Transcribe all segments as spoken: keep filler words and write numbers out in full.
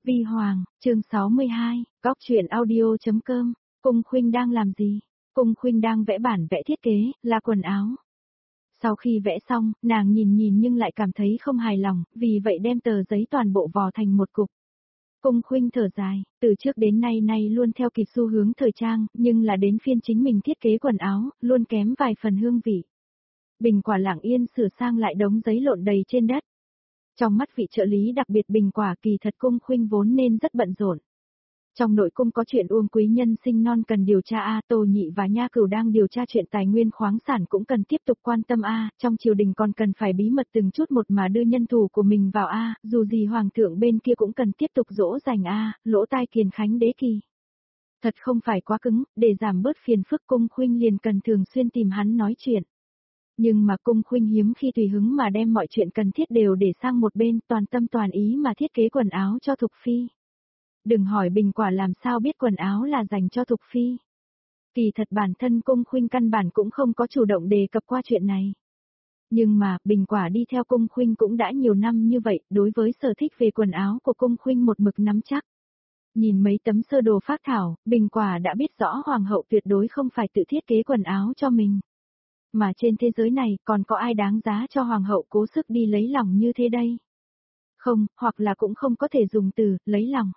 Vi Hoàng, chương sáu mươi hai, góc truyện audio.com, Cung Khuynh đang làm gì? Cung Khuynh đang vẽ bản vẽ thiết kế, là quần áo. Sau khi vẽ xong, nàng nhìn nhìn nhưng lại cảm thấy không hài lòng, vì vậy đem tờ giấy toàn bộ vò thành một cục. Cung Khuynh thở dài, từ trước đến nay nay luôn theo kịp xu hướng thời trang, nhưng là đến phiên chính mình thiết kế quần áo, luôn kém vài phần hương vị. Bình Quả lặng yên sửa sang lại đống giấy lộn đầy trên đất. Trong mắt vị trợ lý đặc biệt Bình Quả kỳ thật Cung Khuynh vốn nên rất bận rộn. Trong nội cung có chuyện Uông Quý Nhân sinh non cần điều tra A, Tô Nhị và Nha Cửu đang điều tra chuyện tài nguyên khoáng sản cũng cần tiếp tục quan tâm A, trong triều đình còn cần phải bí mật từng chút một mà đưa nhân thủ của mình vào A, dù gì hoàng thượng bên kia cũng cần tiếp tục dỗ dành A, lỗ tai Kiền Khánh đế kỳ. Thật không phải quá cứng, để giảm bớt phiền phức Cung Khuynh liền cần thường xuyên tìm hắn nói chuyện. Nhưng mà Cung Khuynh hiếm khi tùy hứng mà đem mọi chuyện cần thiết đều để sang một bên, toàn tâm toàn ý mà thiết kế quần áo cho Thục Phi. Đừng hỏi Bình Quả làm sao biết quần áo là dành cho Thục Phi. Kỳ thật bản thân Cung Khuynh căn bản cũng không có chủ động đề cập qua chuyện này. Nhưng mà, Bình Quả đi theo Cung Khuynh cũng đã nhiều năm như vậy, đối với sở thích về quần áo của Cung Khuynh một mực nắm chắc. Nhìn mấy tấm sơ đồ phác thảo, Bình Quả đã biết rõ Hoàng hậu tuyệt đối không phải tự thiết kế quần áo cho mình. Mà trên thế giới này còn có ai đáng giá cho Hoàng hậu cố sức đi lấy lòng như thế đây? Không, hoặc là cũng không có thể dùng từ, lấy lòng.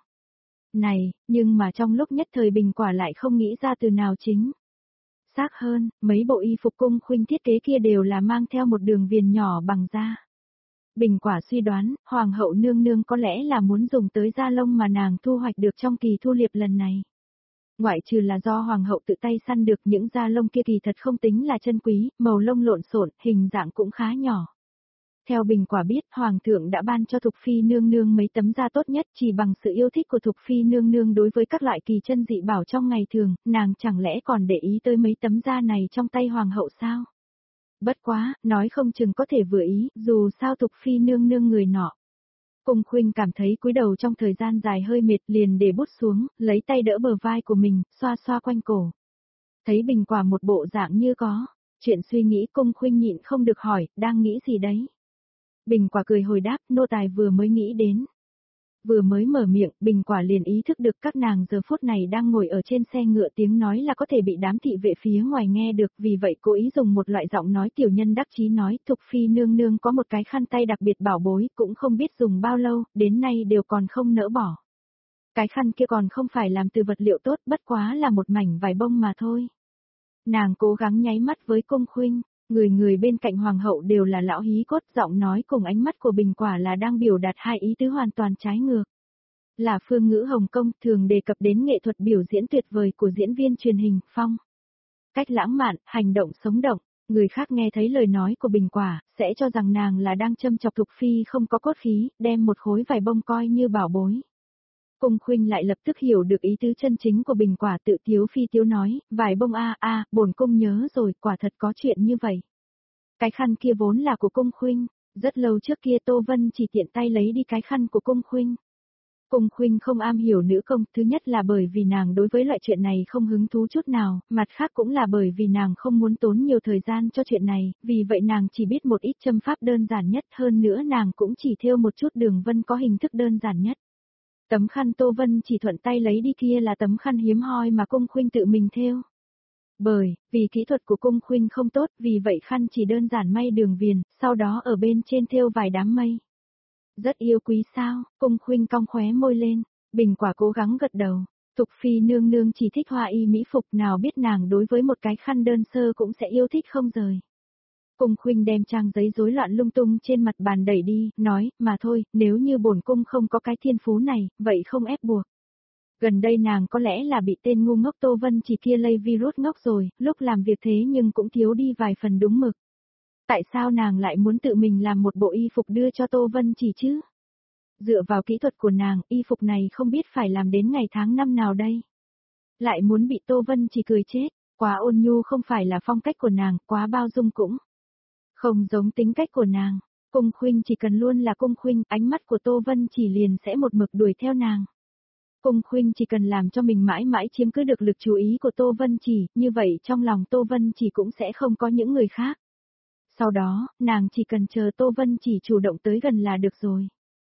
Này, nhưng mà trong lúc nhất thời Bình Quả lại không nghĩ ra từ nào chính. Xác hơn, mấy bộ y phục Cung Khuynh thiết kế kia đều là mang theo một đường viền nhỏ bằng da. Bình Quả suy đoán, Hoàng hậu nương nương có lẽ là muốn dùng tới da lông mà nàng thu hoạch được trong kỳ thu liệp lần này. Ngoại trừ là do Hoàng hậu tự tay săn được những da lông kia kỳ thật không tính là chân quý, màu lông lộn xộn, hình dạng cũng khá nhỏ. Theo Bình Quả biết, Hoàng thượng đã ban cho Thục Phi nương nương mấy tấm da tốt nhất chỉ bằng sự yêu thích của Thục Phi nương nương đối với các loại kỳ chân dị bảo trong ngày thường, nàng chẳng lẽ còn để ý tới mấy tấm da này trong tay Hoàng hậu sao? Bất quá, nói không chừng có thể vừa ý, dù sao Thục Phi nương nương người nọ. Cung Khuynh cảm thấy cúi đầu trong thời gian dài hơi mệt liền để bút xuống, lấy tay đỡ bờ vai của mình, xoa xoa quanh cổ. Thấy Bình Quả một bộ dạng như có chuyện suy nghĩ, Cung Khuynh nhịn không được hỏi, đang nghĩ gì đấy? Bình Quả cười hồi đáp, nô tài vừa mới nghĩ đến. Vừa mới mở miệng, Bình Quả liền ý thức được các nàng giờ phút này đang ngồi ở trên xe ngựa, tiếng nói là có thể bị đám thị vệ phía ngoài nghe được, vì vậy cố ý dùng một loại giọng nói tiểu nhân đắc chí nói, Thục Phi nương nương có một cái khăn tay đặc biệt bảo bối, cũng không biết dùng bao lâu, đến nay đều còn không nỡ bỏ. Cái khăn kia còn không phải làm từ vật liệu tốt, bất quá là một mảnh vải bông mà thôi. Nàng cố gắng nháy mắt với Cung Khuynh. Người người bên cạnh Hoàng hậu đều là lão hí cốt, giọng nói cùng ánh mắt của Bình Quả là đang biểu đạt hai ý tứ hoàn toàn trái ngược. Là phương ngữ Hồng Kông thường đề cập đến nghệ thuật biểu diễn tuyệt vời của diễn viên truyền hình, phong. Cách lãng mạn, hành động sống động, người khác nghe thấy lời nói của Bình Quả, sẽ cho rằng nàng là đang châm chọc Thục Phi không có cốt khí, đem một khối vải bông coi như bảo bối. Cung Khuynh lại lập tức hiểu được ý tứ chân chính của Bình Quả, tự tiếu phi tiếu nói, vải bông a a, bổn cung nhớ rồi, quả thật có chuyện như vậy. Cái khăn kia vốn là của Cung Khuynh, rất lâu trước kia Tô Vân chỉ tiện tay lấy đi cái khăn của Cung Khuynh. Cung Khuynh không am hiểu nữ công, thứ nhất là bởi vì nàng đối với loại chuyện này không hứng thú chút nào, mặt khác cũng là bởi vì nàng không muốn tốn nhiều thời gian cho chuyện này, vì vậy nàng chỉ biết một ít châm pháp đơn giản nhất, hơn nữa nàng cũng chỉ thêu một chút đường vân có hình thức đơn giản nhất. Tấm khăn Tô Vân chỉ thuận tay lấy đi kia là tấm khăn hiếm hoi mà Cung Khuynh tự mình thêu. Bởi, vì kỹ thuật của Cung Khuynh không tốt, vì vậy khăn chỉ đơn giản may đường viền, sau đó ở bên trên thêu vài đám mây. Rất yêu quý sao? Cung Khuynh cong khóe môi lên, Bình Quả cố gắng gật đầu. Thục Phi nương nương chỉ thích hoa y mỹ phục, nào biết nàng đối với một cái khăn đơn sơ cũng sẽ yêu thích không rời. Cung Khuynh đem trang giấy rối loạn lung tung trên mặt bàn đẩy đi, nói, mà thôi, nếu như bổn cung không có cái thiên phú này, vậy không ép buộc. Gần đây nàng có lẽ là bị tên ngu ngốc Tô Vân chỉ kia lây virus ngốc rồi, lúc làm việc thế nhưng cũng thiếu đi vài phần đúng mực. Tại sao nàng lại muốn tự mình làm một bộ y phục đưa cho Tô Vân chỉ chứ? Dựa vào kỹ thuật của nàng, y phục này không biết phải làm đến ngày tháng năm nào đây. Lại muốn bị Tô Vân chỉ cười chết, quá ôn nhu không phải là phong cách của nàng, quá bao dung cũng không giống tính cách của nàng. Cung Khuynh chỉ cần luôn là Cung Khuynh, ánh mắt của Tô Vân chỉ liền sẽ một mực đuổi theo nàng. Cung Khuynh chỉ cần làm cho mình mãi mãi chiếm cứ được lực chú ý của Tô Vân chỉ, như vậy trong lòng Tô Vân chỉ cũng sẽ không có những người khác. Sau đó, nàng chỉ cần chờ Tô Vân chỉ chủ động tới gần là được rồi.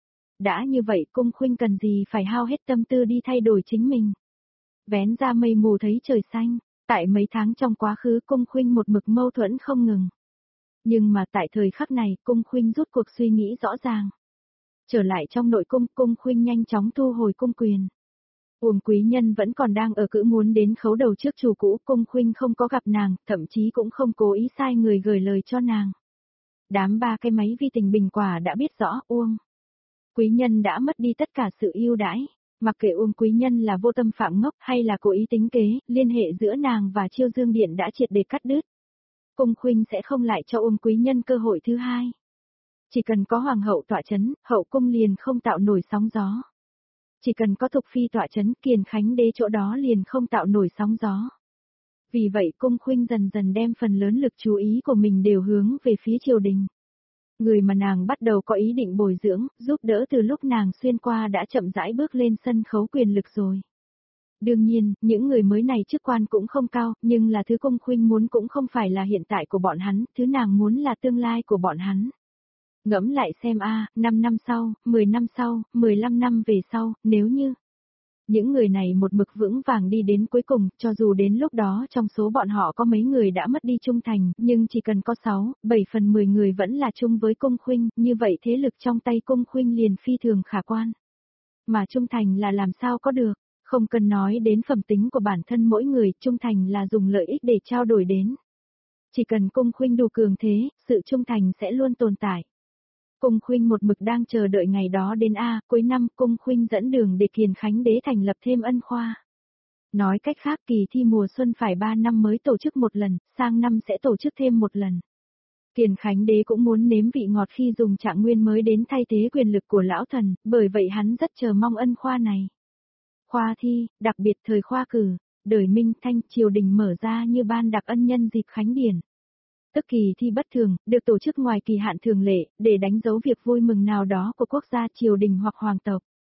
đã như vậy Cung Khuynh cần gì phải hao hết tâm tư đi thay đổi chính mình. Vén ra mây mù thấy trời xanh, tại mấy tháng trong quá khứ Cung Khuynh một mực mâu thuẫn không ngừng. Nhưng mà tại thời khắc này Cung Khuynh rút cuộc suy nghĩ rõ ràng. Trở lại trong nội cung, Cung Khuynh nhanh chóng thu hồi cung quyền. Uông Quý Nhân vẫn còn đang ở cữ muốn đến khấu đầu trước chủ cũ, Cung Khuynh không có gặp nàng, thậm chí cũng không cố ý sai người gửi lời cho nàng. Đám ba cái máy vi tình bình quả đã biết rõ Uông Quý Nhân đã mất đi tất cả sự ưu đãi, mặc kệ Uông Quý Nhân là vô tâm phạm ngốc hay là cố ý tính kế, liên hệ giữa nàng và Chiêu Dương Điện đã triệt để cắt đứt. Cung Khuynh sẽ không lại cho Uông Quý Nhân cơ hội thứ hai. Chỉ cần có hoàng hậu tọa chấn, hậu cung liền không tạo nổi sóng gió. Chỉ cần có Thục Phi tọa chấn, Kiền Khánh Đế chỗ đó liền không tạo nổi sóng gió. Vì vậy Cung Khuynh dần dần đem phần lớn lực chú ý của mình đều hướng về phía triều đình. Người mà nàng bắt đầu có ý định bồi dưỡng, giúp đỡ từ lúc nàng xuyên qua đã chậm rãi bước lên sân khấu quyền lực rồi. Đương nhiên, những người mới này chức quan cũng không cao, nhưng là thứ Cung Khuynh muốn cũng không phải là hiện tại của bọn hắn, thứ nàng muốn là tương lai của bọn hắn. Ngẫm lại xem a, à, năm năm sau, mười năm sau, mười lăm năm về sau, nếu như những người này một mực vững vàng đi đến cuối cùng, cho dù đến lúc đó trong số bọn họ có mấy người đã mất đi trung thành, nhưng chỉ cần có sáu, bảy phần mười người vẫn là chung với Cung Khuynh, như vậy thế lực trong tay Cung Khuynh liền phi thường khả quan. Mà trung thành là làm sao có được, không cần nói đến phẩm tính của bản thân mỗi người, trung thành là dùng lợi ích để trao đổi đến. Chỉ cần Cung Khuynh đủ cường thế, sự trung thành sẽ luôn tồn tại. Cung Khuynh một mực đang chờ đợi ngày đó đến a, cuối năm Cung Khuynh dẫn đường để Kiền Khánh Đế thành lập thêm ân khoa. Nói cách khác kỳ thi mùa xuân phải ba năm mới tổ chức một lần, sang năm sẽ tổ chức thêm một lần. Kiền Khánh Đế cũng muốn nếm vị ngọt khi dùng trạng nguyên mới đến thay thế quyền lực của lão thần, bởi vậy hắn rất chờ mong ân khoa này. Khoa thi, đặc biệt thời khoa cử, đời Minh Thanh triều đình mở ra như ban đặc ân nhân dịp khánh điển. Tức kỳ thi bất thường, được tổ chức ngoài kỳ hạn thường lệ, để đánh dấu việc vui mừng nào đó của quốc gia triều đình hoặc hoàng tộc.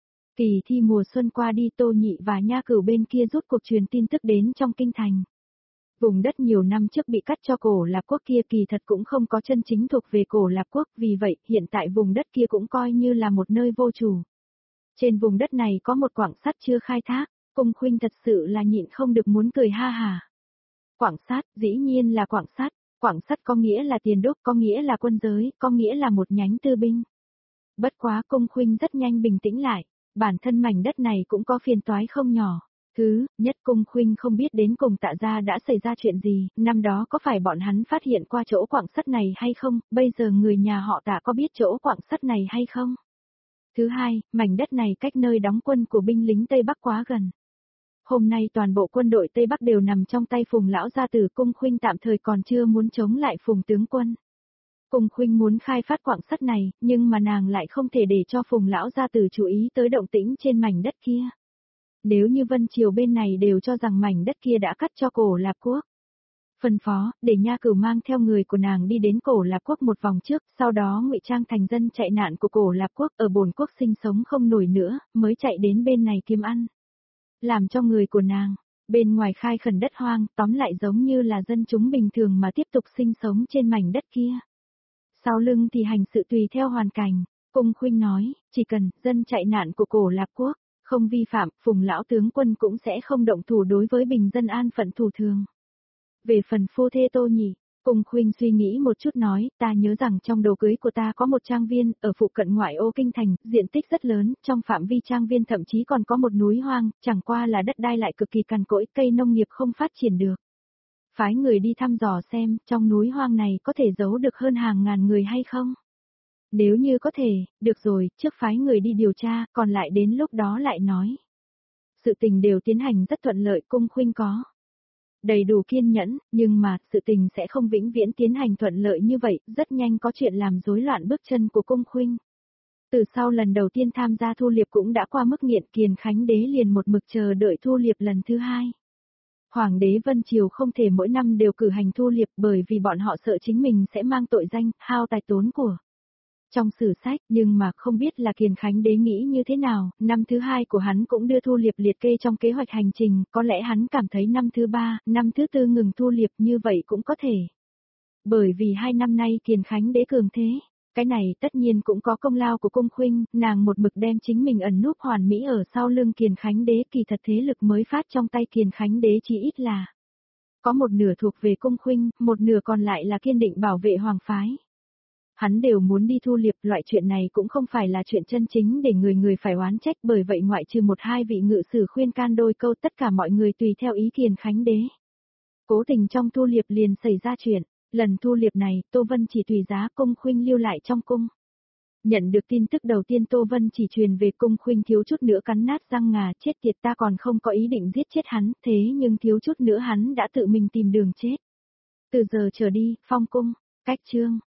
Kỳ thi mùa xuân qua đi Tô Nhị và Nha Cửu bên kia rút cuộc truyền tin tức đến trong kinh thành. Vùng đất nhiều năm trước bị cắt cho Cổ Lạp Quốc kia kỳ thật cũng không có chân chính thuộc về Cổ Lạp Quốc, vì vậy hiện tại vùng đất kia cũng coi như là một nơi vô chủ. Trên vùng đất này có một quặng sắt chưa khai thác, Cung Khuynh thật sự là nhịn không được muốn cười ha hà. Quặng sắt, dĩ nhiên là quặng sắt. Quặng sắt có nghĩa là tiền đúc, có nghĩa là quân giới, có nghĩa là một nhánh tư binh. Bất quá Cung Khuynh rất nhanh bình tĩnh lại, bản thân mảnh đất này cũng có phiền toái không nhỏ. Thứ nhất Cung Khuynh không biết đến cùng Tạ gia đã xảy ra chuyện gì, năm đó có phải bọn hắn phát hiện qua chỗ quặng sắt này hay không, bây giờ người nhà họ Tạ có biết chỗ quặng sắt này hay không. Thứ hai, mảnh đất này cách nơi đóng quân của binh lính Tây Bắc quá gần. Hôm nay toàn bộ quân đội Tây Bắc đều nằm trong tay Phùng lão gia tử, Cung Khuynh tạm thời còn chưa muốn chống lại Phùng tướng quân. Cung Khuynh muốn khai phát quặng sắt này, nhưng mà nàng lại không thể để cho Phùng lão gia tử chú ý tới động tĩnh trên mảnh đất kia. Nếu như Vân Triều bên này đều cho rằng mảnh đất kia đã cắt cho Cổ Lạp Quốc. Phân phó, để Nha Cửu mang theo người của nàng đi đến Cổ Lạp Quốc một vòng trước, sau đó ngụy trang thành dân chạy nạn của Cổ Lạp Quốc ở bổn quốc sinh sống không nổi nữa, mới chạy đến bên này kiếm ăn. Làm cho người của nàng, bên ngoài khai khẩn đất hoang, tóm lại giống như là dân chúng bình thường mà tiếp tục sinh sống trên mảnh đất kia. Sau lưng thì hành sự tùy theo hoàn cảnh, Cung Khuynh nói, chỉ cần dân chạy nạn của Cổ Lạp Quốc không vi phạm, Phùng lão tướng quân cũng sẽ không động thủ đối với bình dân an phận thủ thường. Về phần phu thê Tô Nhị, Cung Khuynh suy nghĩ một chút nói, ta nhớ rằng trong đồ cưới của ta có một trang viên, ở phụ cận ngoại ô kinh thành, diện tích rất lớn, trong phạm vi trang viên thậm chí còn có một núi hoang, chẳng qua là đất đai lại cực kỳ cằn cỗi, cây nông nghiệp không phát triển được. Phái người đi thăm dò xem, trong núi hoang này có thể giấu được hơn hàng ngàn người hay không? Nếu như có thể, được rồi, trước phái người đi điều tra, còn lại đến lúc đó lại nói. Sự tình đều tiến hành rất thuận lợi, Cung Khuynh có đầy đủ kiên nhẫn, nhưng mà, sự tình sẽ không vĩnh viễn tiến hành thuận lợi như vậy, rất nhanh có chuyện làm rối loạn bước chân của Cung Khuynh. Từ sau lần đầu tiên tham gia thu liệp cũng đã qua mức nghiện, Kiền Khánh Đế liền một mực chờ đợi thu liệp lần thứ hai. Hoàng đế Vân Triều không thể mỗi năm đều cử hành thu liệp bởi vì bọn họ sợ chính mình sẽ mang tội danh, hao tài tốn của. Trong sử sách, nhưng mà không biết là Kiền Khánh Đế nghĩ như thế nào, năm thứ hai của hắn cũng đưa thu liệp liệt kê trong kế hoạch hành trình, có lẽ hắn cảm thấy năm thứ ba, năm thứ tư ngừng thu liệp như vậy cũng có thể. Bởi vì hai năm nay Kiền Khánh Đế cường thế, Cái này tất nhiên cũng có công lao của cung khuynh, nàng một mực đem chính mình ẩn núp hoàn mỹ ở sau lưng Kiền Khánh Đế, kỳ thật thế lực mới phát trong tay Kiền Khánh Đế chỉ ít là có một nửa thuộc về cung khuynh, một nửa còn lại là kiên định bảo vệ hoàng phái. Hắn đều muốn đi thu liệp, loại chuyện này cũng không phải là chuyện chân chính để người người phải oán trách, bởi vậy ngoại trừ một hai vị ngự sử khuyên can đôi câu, tất cả mọi người tùy theo ý Kiền Khánh Đế. Cố tình trong thu liệp liền xảy ra chuyện, lần thu liệp này, Tô Vân chỉ tùy giá cung khuynh lưu lại trong cung. Nhận được tin tức đầu tiên Tô Vân chỉ truyền về cung khuynh thiếu chút nữa cắn nát răng ngà, chết tiệt, ta còn không có ý định giết chết hắn, thế nhưng thiếu chút nữa hắn đã tự mình tìm đường chết. Từ giờ trở đi, phong cung, cách chương.